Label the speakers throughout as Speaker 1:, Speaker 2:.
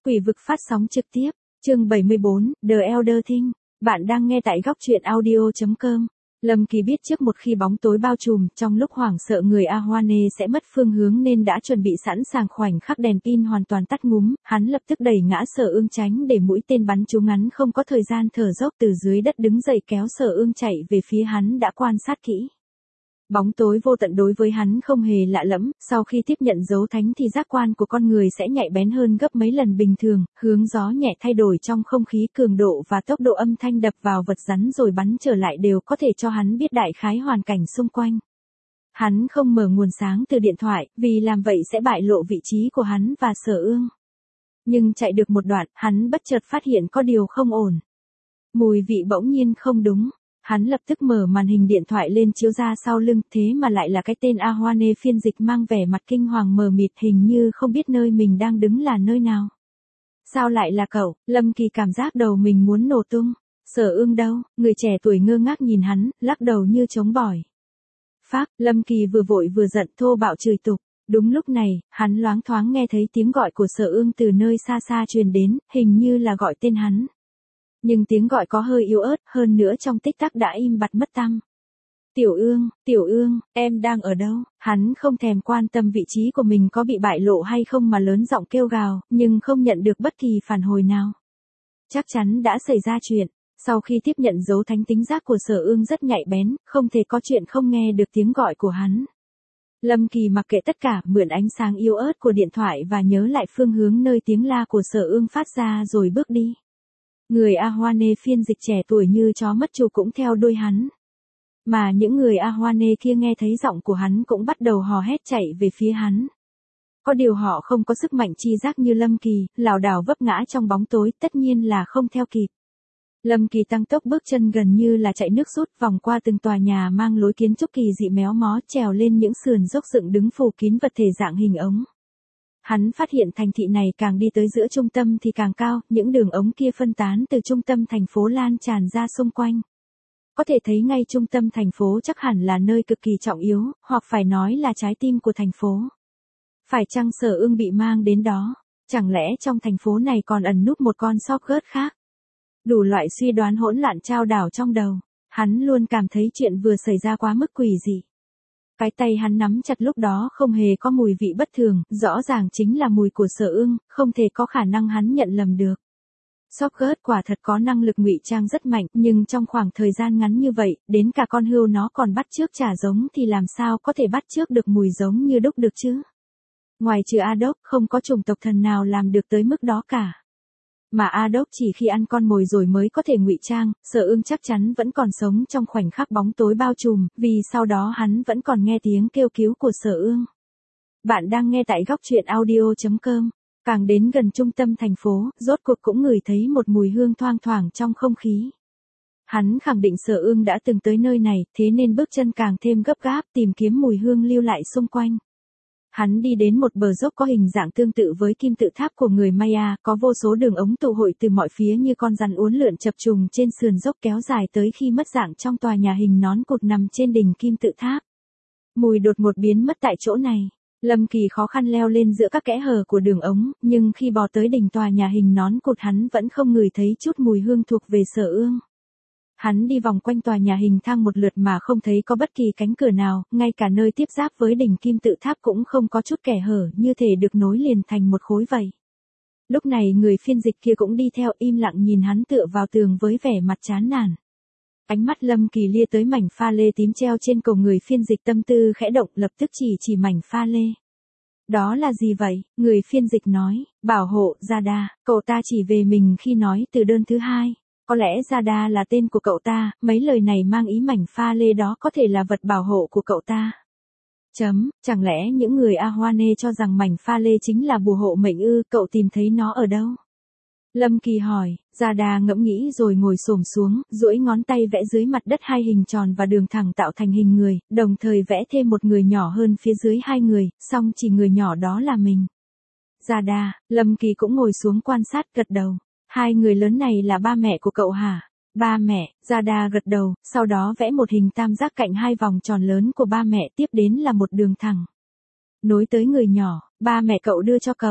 Speaker 1: Quỷ vực phát sóng trực tiếp, chương 74, The Elder Thing. Bạn đang nghe tại góc truyện audio.com. Lâm Kỳ biết trước một khi bóng tối bao trùm, trong lúc hoảng sợ người Ahwane sẽ mất phương hướng nên đã chuẩn bị sẵn sàng khoảnh khắc đèn pin hoàn toàn tắt ngúm, hắn lập tức đẩy ngã Sở Ương tránh để mũi tên bắn trúng ngắn không có thời gian thở dốc từ dưới đất đứng dậy kéo Sở Ương chạy về phía hắn đã quan sát kỹ. Bóng tối vô tận đối với hắn không hề lạ lẫm, sau khi tiếp nhận dấu thánh thì giác quan của con người sẽ nhạy bén hơn gấp mấy lần bình thường, hướng gió nhẹ thay đổi trong không khí cường độ và tốc độ âm thanh đập vào vật rắn rồi bắn trở lại đều có thể cho hắn biết đại khái hoàn cảnh xung quanh. Hắn không mở nguồn sáng từ điện thoại, vì làm vậy sẽ bại lộ vị trí của hắn và Sở Ương. Nhưng chạy được một đoạn, hắn bất chợt phát hiện có điều không ổn. Mùi vị bỗng nhiên không đúng. Hắn lập tức mở màn hình điện thoại lên chiếu ra sau lưng, thế mà lại là cái tên Ahwane phiên dịch mang vẻ mặt kinh hoàng mờ mịt, hình như không biết nơi mình đang đứng là nơi nào. Sao lại là cậu? Lâm Kỳ cảm giác đầu mình muốn nổ tung. Sở Ương đâu? Người trẻ tuổi ngơ ngác nhìn hắn, lắc đầu như chống bỏi. Phác, Lâm Kỳ vừa vội vừa giận thô bạo chửi tục. Đúng lúc này, hắn loáng thoáng nghe thấy tiếng gọi của Sở Ương từ nơi xa xa truyền đến, hình như là gọi tên hắn. Nhưng tiếng gọi có hơi yếu ớt, hơn nữa trong tích tắc đã im bặt mất tăm. Tiểu Ương, em đang ở đâu? Hắn không thèm quan tâm vị trí của mình có bị bại lộ hay không mà lớn giọng kêu gào, nhưng không nhận được bất kỳ phản hồi nào. Chắc chắn đã xảy ra chuyện. Sau khi tiếp nhận dấu thánh tính giác của Sở Ương rất nhạy bén, không thể có chuyện không nghe được tiếng gọi của hắn. Lâm Kỳ mặc kệ tất cả, mượn ánh sáng yếu ớt của điện thoại và nhớ lại phương hướng nơi tiếng la của Sở Ương phát ra rồi bước đi. Người Ahwane phiên dịch trẻ tuổi như chó mất chủ cũng theo đuôi hắn. Mà những người Ahwane kia nghe thấy giọng của hắn cũng bắt đầu hò hét chạy về phía hắn. Có điều họ không có sức mạnh chi giác như Lâm Kỳ, lảo đảo vấp ngã trong bóng tối, tất nhiên là không theo kịp. Lâm Kỳ tăng tốc bước chân gần như là chạy nước rút vòng qua từng tòa nhà mang lối kiến trúc kỳ dị méo mó trèo lên những sườn dốc dựng đứng phủ kín vật thể dạng hình ống. Hắn phát hiện thành thị này càng đi tới giữa trung tâm thì càng cao, những đường ống kia phân tán từ trung tâm thành phố lan tràn ra xung quanh. Có thể thấy ngay trung tâm thành phố chắc hẳn là nơi cực kỳ trọng yếu, hoặc phải nói là trái tim của thành phố. Phải chăng Sở Ương bị mang đến đó? Chẳng lẽ trong thành phố này còn ẩn núp một con sóc gớt khác? Đủ loại suy đoán hỗn loạn trao đảo trong đầu. Hắn luôn cảm thấy chuyện vừa xảy ra quá mức quỷ dị. Cái tay hắn nắm chặt lúc đó không hề có mùi vị bất thường, rõ ràng chính là mùi của Sở Ương, không thể có khả năng hắn nhận lầm được. Soccer quả thật có năng lực ngụy trang rất mạnh, nhưng trong khoảng thời gian ngắn như vậy, đến cả con hươu nó còn bắt chước trả giống thì làm sao có thể bắt chước được mùi giống như đúc được chứ? Ngoài trừ Adolf, không có chủng tộc thần nào làm được tới mức đó cả. Mà Adolf chỉ khi ăn con mồi rồi mới có thể ngụy trang, Sở Ương chắc chắn vẫn còn sống trong khoảnh khắc bóng tối bao trùm, vì sau đó hắn vẫn còn nghe tiếng kêu cứu của Sở Ương. Bạn đang nghe tại góc truyện audio.com. Càng đến gần trung tâm thành phố, rốt cuộc cũng ngửi thấy một mùi hương thoang thoảng trong không khí. Hắn khẳng định Sở Ương đã từng tới nơi này, thế nên bước chân càng thêm gấp gáp tìm kiếm mùi hương lưu lại xung quanh. Hắn đi đến một bờ dốc có hình dạng tương tự với kim tự tháp của người Maya, có vô số đường ống tụ hội từ mọi phía như con rắn uốn lượn chập trùng trên sườn dốc kéo dài tới khi mất dạng trong tòa nhà hình nón cụt nằm trên đỉnh kim tự tháp. Mùi đột ngột biến mất tại chỗ này. Lâm Kỳ khó khăn leo lên giữa các kẽ hở của đường ống, nhưng khi bò tới đỉnh tòa nhà hình nón cụt hắn vẫn không ngửi thấy chút mùi hương thuộc về Sở Ương. Hắn đi vòng quanh tòa nhà hình thang một lượt mà không thấy có bất kỳ cánh cửa nào, ngay cả nơi tiếp giáp với đỉnh kim tự tháp cũng không có chút kẽ hở, như thể được nối liền thành một khối vậy. Lúc này người phiên dịch kia cũng đi theo im lặng nhìn hắn tựa vào tường với vẻ mặt chán nản. Ánh mắt Lâm Kỳ lia tới mảnh pha lê tím treo trên cổ người phiên dịch tâm tư khẽ động lập tức chỉ mảnh pha lê. Đó là gì vậy? Người phiên dịch nói, bảo hộ, Zada, cậu ta chỉ về mình khi nói từ đơn thứ hai. Có lẽ Zada là tên của cậu ta, mấy lời này mang ý mảnh pha lê đó có thể là vật bảo hộ của cậu ta. Chẳng lẽ những người Ahwane cho rằng mảnh pha lê chính là bùa hộ mệnh ư, cậu tìm thấy nó ở đâu? Lâm Kỳ hỏi, Zada ngẫm nghĩ rồi ngồi xổm xuống, duỗi ngón tay vẽ dưới mặt đất hai hình tròn và đường thẳng tạo thành hình người, đồng thời vẽ thêm một người nhỏ hơn phía dưới hai người, song chỉ người nhỏ đó là mình. Zada, Lâm Kỳ cũng ngồi xuống quan sát gật đầu. Hai người lớn này là ba mẹ của cậu hả? Ba mẹ, Zada gật đầu, sau đó vẽ một hình tam giác cạnh hai vòng tròn lớn của ba mẹ tiếp đến là một đường thẳng. Nối tới người nhỏ, ba mẹ cậu đưa cho cậu.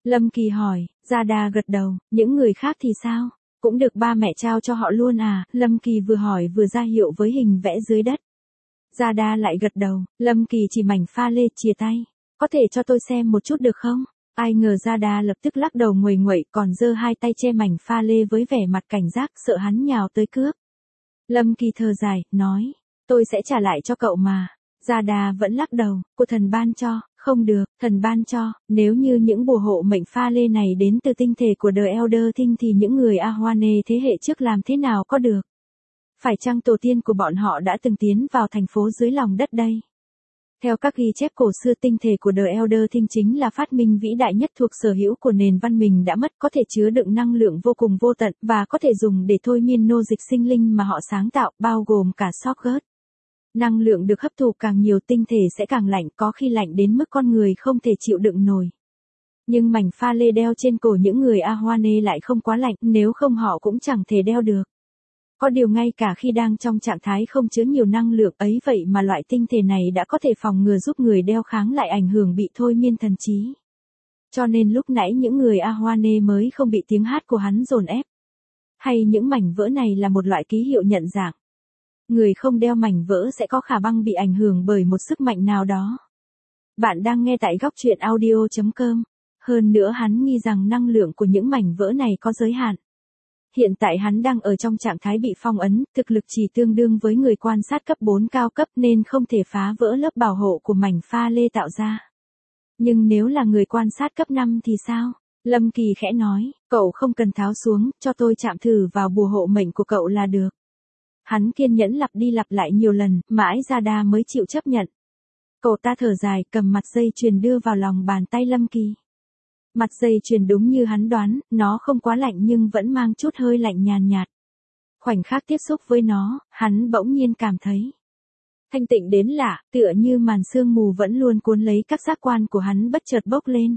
Speaker 1: Lâm Kỳ hỏi, Gia Đa gật đầu, những người khác thì sao? Cũng được ba mẹ trao cho họ luôn à? Lâm Kỳ vừa hỏi vừa ra hiệu với hình vẽ dưới đất. Gia Đa lại gật đầu, Lâm Kỳ chỉ mảnh pha lê chìa tay. Có thể cho tôi xem một chút được không? Ai ngờ Gia Đa lập tức lắc đầu nguầy nguậy còn giơ hai tay che mảnh pha lê với vẻ mặt cảnh giác sợ hắn nhào tới cướp. Lâm Kỳ thở dài, nói, tôi sẽ trả lại cho cậu mà. Gia Đa vẫn lắc đầu, của thần ban cho, không được, thần ban cho, nếu như những bùa hộ mệnh pha lê này đến từ tinh thể của The Elder Thing thì những người Ahwane thế hệ trước làm thế nào có được? Phải chăng tổ tiên của bọn họ đã từng tiến vào thành phố dưới lòng đất đây? Theo các ghi chép cổ xưa tinh thể của The Elder Thing chính là phát minh vĩ đại nhất thuộc sở hữu của nền văn minh đã mất, có thể chứa đựng năng lượng vô cùng vô tận, và có thể dùng để thôi miên nô dịch sinh linh mà họ sáng tạo, bao gồm cả Sorgurt. Năng lượng được hấp thụ càng nhiều tinh thể sẽ càng lạnh, có khi lạnh đến mức con người không thể chịu đựng nổi. Nhưng mảnh pha lê đeo trên cổ những người Ahwane lại không quá lạnh, nếu không họ cũng chẳng thể đeo được. Có điều ngay cả khi đang trong trạng thái không chứa nhiều năng lượng ấy vậy mà loại tinh thể này đã có thể phòng ngừa giúp người đeo kháng lại ảnh hưởng bị thôi miên thần trí. Cho nên lúc nãy những người Ahwane mới không bị tiếng hát của hắn dồn ép. Hay những mảnh vỡ này là một loại ký hiệu nhận dạng. Người không đeo mảnh vỡ sẽ có khả năng bị ảnh hưởng bởi một sức mạnh nào đó. Bạn đang nghe tại góc truyện audio.com. Hơn nữa hắn nghi rằng năng lượng của những mảnh vỡ này có giới hạn. Hiện tại hắn đang ở trong trạng thái bị phong ấn, thực lực chỉ tương đương với người quan sát cấp 4 cao cấp nên không thể phá vỡ lớp bảo hộ của mảnh pha lê tạo ra. Nhưng nếu là người quan sát cấp 5 thì sao? Lâm Kỳ khẽ nói, cậu không cần tháo xuống, cho tôi chạm thử vào bùa hộ mệnh của cậu là được. Hắn kiên nhẫn lặp đi lặp lại nhiều lần, mãi Gia Đa mới chịu chấp nhận. Cậu ta thở dài, cầm mặt dây chuyền đưa vào lòng bàn tay Lâm Kỳ. Mặt dây chuyền đúng như hắn đoán, nó không quá lạnh nhưng vẫn mang chút hơi lạnh nhàn nhạt. Khoảnh khắc tiếp xúc với nó, hắn bỗng nhiên cảm thấy thanh tịnh đến lạ, tựa như màn sương mù vẫn luôn cuốn lấy các giác quan của hắn bất chợt bốc lên.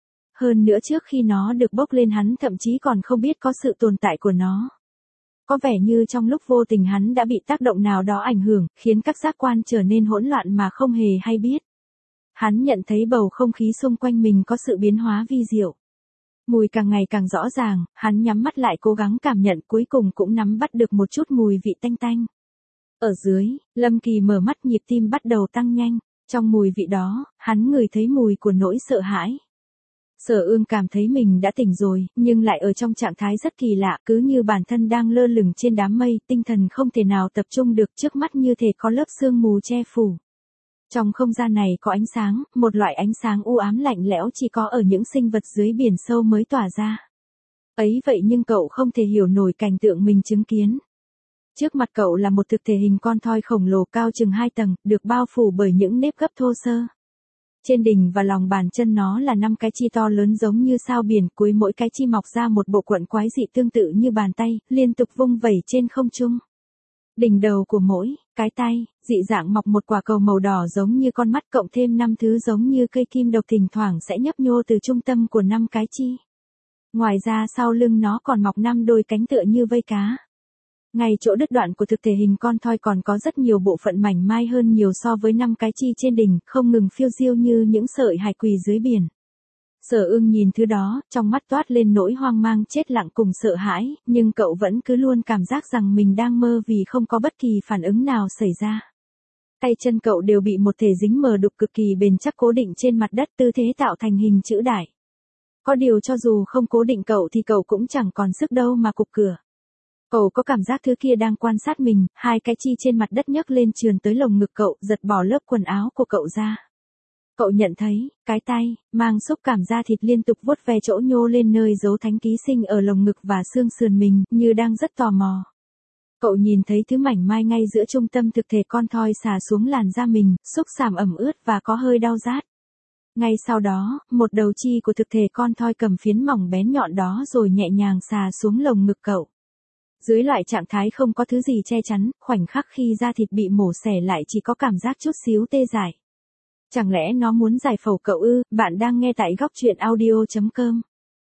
Speaker 1: Hơn nữa trước khi nó được bốc lên hắn thậm chí còn không biết có sự tồn tại của nó. Có vẻ như trong lúc vô tình hắn đã bị tác động nào đó ảnh hưởng, khiến các giác quan trở nên hỗn loạn mà không hề hay biết. Hắn nhận thấy bầu không khí xung quanh mình có sự biến hóa vi diệu. Mùi càng ngày càng rõ ràng, hắn nhắm mắt lại cố gắng cảm nhận cuối cùng cũng nắm bắt được một chút mùi vị tanh tanh. Ở dưới, Lâm Kỳ mở mắt nhịp tim bắt đầu tăng nhanh, trong mùi vị đó, hắn ngửi thấy mùi của nỗi sợ hãi. Sở Ương cảm thấy mình đã tỉnh rồi, nhưng lại ở trong trạng thái rất kỳ lạ, cứ như bản thân đang lơ lửng trên đám mây, tinh thần không thể nào tập trung được, trước mắt như thể có lớp sương mù che phủ. Trong không gian này có ánh sáng, một loại ánh sáng u ám lạnh lẽo chỉ có ở những sinh vật dưới biển sâu mới tỏa ra. Ấy vậy nhưng cậu không thể hiểu nổi cảnh tượng mình chứng kiến. Trước mặt cậu là một thực thể hình con thoi khổng lồ cao chừng 2 tầng, được bao phủ bởi những nếp gấp thô sơ. Trên đỉnh và lòng bàn chân nó là 5 cái chi to lớn giống như sao biển, cuối mỗi cái chi mọc ra một bộ quận quái dị tương tự như bàn tay, liên tục vung vẩy trên không trung. Đỉnh đầu của mỗi cái tay, dị dạng mọc một quả cầu màu đỏ giống như con mắt cộng thêm 5 thứ giống như cây kim độc thỉnh thoảng sẽ nhấp nhô từ trung tâm của 5 cái chi. Ngoài ra sau lưng nó còn mọc 5 đôi cánh tựa như vây cá. Ngay chỗ đứt đoạn của thực thể hình con thoi còn có rất nhiều bộ phận mảnh mai hơn nhiều so với 5 cái chi trên đỉnh, không ngừng phiêu diêu như những sợi hải quỳ dưới biển. Sở Ương nhìn thứ đó, trong mắt toát lên nỗi hoang mang chết lặng cùng sợ hãi, nhưng cậu vẫn cứ luôn cảm giác rằng mình đang mơ vì không có bất kỳ phản ứng nào xảy ra. Tay chân cậu đều bị một thể dính mờ đục cực kỳ bền chắc cố định trên mặt đất, tư thế tạo thành hình chữ đại. Có điều cho dù không cố định cậu thì cậu cũng chẳng còn sức đâu mà cục cửa. Cậu có cảm giác thứ kia đang quan sát mình, hai cái chi trên mặt đất nhấc lên trườn tới lồng ngực cậu, giật bỏ lớp quần áo của cậu ra. Cậu nhận thấy, cái tay, mang xúc cảm da thịt liên tục vuốt ve chỗ nhô lên nơi dấu thánh ký sinh ở lồng ngực và xương sườn mình, như đang rất tò mò. Cậu nhìn thấy thứ mảnh mai ngay giữa trung tâm thực thể con thoi xà xuống làn da mình, xúc xàm ẩm ướt và có hơi đau rát. Ngay sau đó, một đầu chi của thực thể con thoi cầm phiến mỏng bén nhọn đó rồi nhẹ nhàng xà xuống lồng ngực cậu. Dưới loại trạng thái không có thứ gì che chắn, khoảnh khắc khi da thịt bị mổ xẻ lại chỉ có cảm giác chút xíu tê dại. Chẳng lẽ nó muốn giải phẫu cậu ư? Bạn đang nghe tại góc truyện audio.com.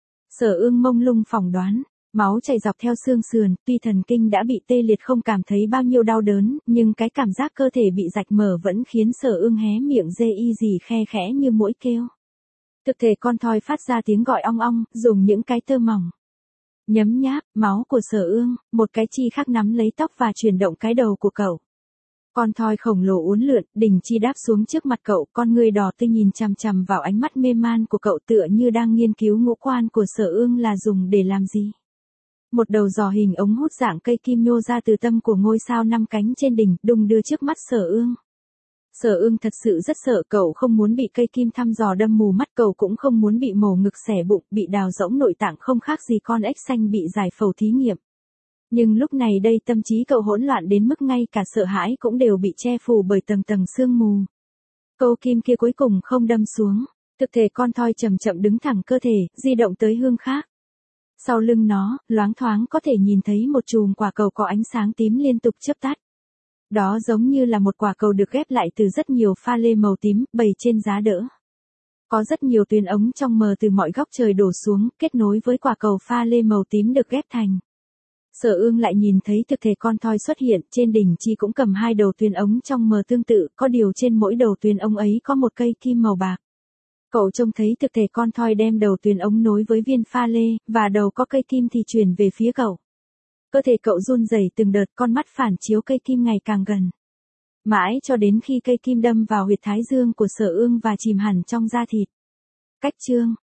Speaker 1: Sở Ương mông lung phỏng đoán, máu chảy dọc theo xương sườn, tuy thần kinh đã bị tê liệt không cảm thấy bao nhiêu đau đớn, nhưng cái cảm giác cơ thể bị rạch mở vẫn khiến Sở Ương hé miệng dê y gì khe khẽ như mũi kêu. Thực thể con thoi phát ra tiếng gọi ong ong, dùng những cái tơ mỏng nhấm nháp máu của Sở Ương, một cái chi khác nắm lấy tóc và chuyển động cái đầu của cậu. Con thoi khổng lồ uốn lượn, đỉnh chi đáp xuống trước mặt cậu, con người đỏ tươi nhìn chằm chằm vào ánh mắt mê man của cậu tựa như đang nghiên cứu ngũ quan của Sở Ương là dùng để làm gì. Một đầu giò hình ống hút dạng cây kim nhô ra từ tâm của ngôi sao 5 cánh trên đỉnh, đung đưa trước mắt Sở Ương. Sở Ương thật sự rất sợ, cậu không muốn bị cây kim thăm dò đâm mù mắt, cậu cũng không muốn bị mổ ngực xẻ bụng, bị đào rỗng nội tạng, không khác gì con ếch xanh bị giải phẫu thí nghiệm. Nhưng lúc này đây tâm trí cậu hỗn loạn đến mức ngay cả sợ hãi cũng đều bị che phủ bởi tầng tầng sương mù. Câu kim kia cuối cùng không đâm xuống, thực thể con thoi chậm chậm đứng thẳng cơ thể, di động tới hướng khác. Sau lưng nó, loáng thoáng có thể nhìn thấy một chùm quả cầu có ánh sáng tím liên tục chớp tắt. Đó giống như là một quả cầu được ghép lại từ rất nhiều pha lê màu tím, bày trên giá đỡ. Có rất nhiều tuyến ống trong mờ từ mọi góc trời đổ xuống, kết nối với quả cầu pha lê màu tím được ghép thành. Sở Ương lại nhìn thấy thực thể con thoi xuất hiện, trên đỉnh chi cũng cầm 2 đầu tuyến ống trong mờ tương tự, có điều trên mỗi đầu tuyến ống ấy có một cây kim màu bạc. Cậu trông thấy thực thể con thoi đem đầu tuyến ống nối với viên pha lê, và đầu có cây kim thì chuyển về phía cậu. Cơ thể cậu run rẩy từng đợt, con mắt phản chiếu cây kim ngày càng gần. Mãi cho đến khi cây kim đâm vào huyệt thái dương của Sở Ương và chìm hẳn trong da thịt. Cách chương